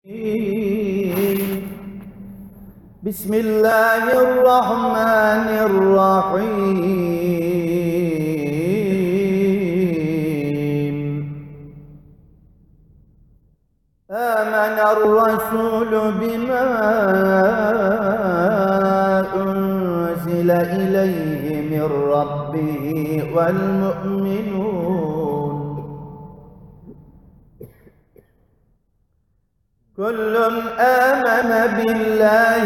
بسم الله الرحمن الرحيم. آمن الرسول بما أنزل إليه من ربه والمؤمنون كل آمن بالله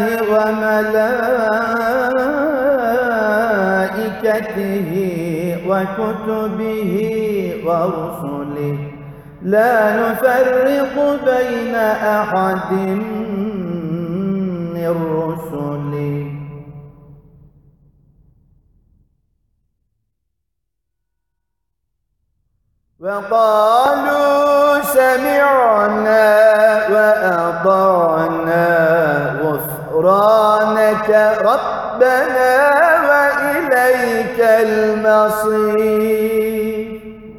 وملائكته وكتبه ورسله لا نفرق بين أحد من رسله وقالوا سمعنا وأطعنا غفرانك ربنا وإليك المصير.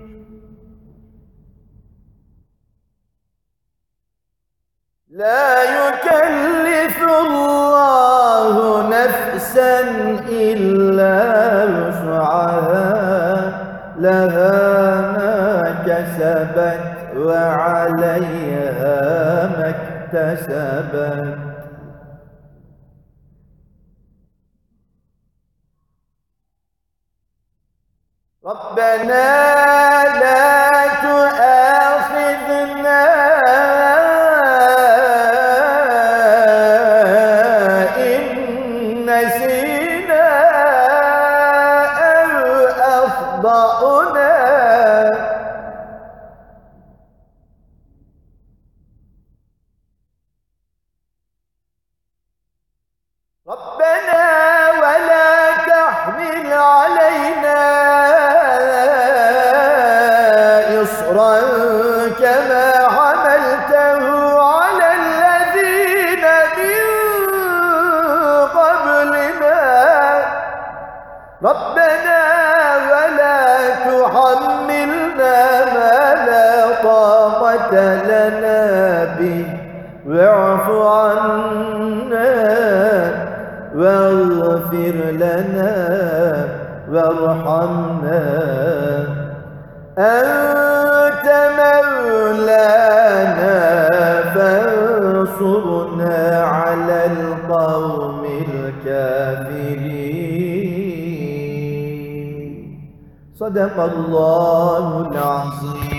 لا يكلف الله نفسا إلا وسعها لها ما كسبت وعليها ما اكتسبت. ربنا لا تؤاخذنا إن نسينا أو أخطأنا. ربنا ولا تحمل علينا إصرا كما حملته على الذين من قبلنا. ربنا ولا تحملنا ما لا طاقة لنا به واعف عنا واغفر لنا وارحمنا أنت مولانا فانصرنا على القوم الكافرين. صدق الله العظيم.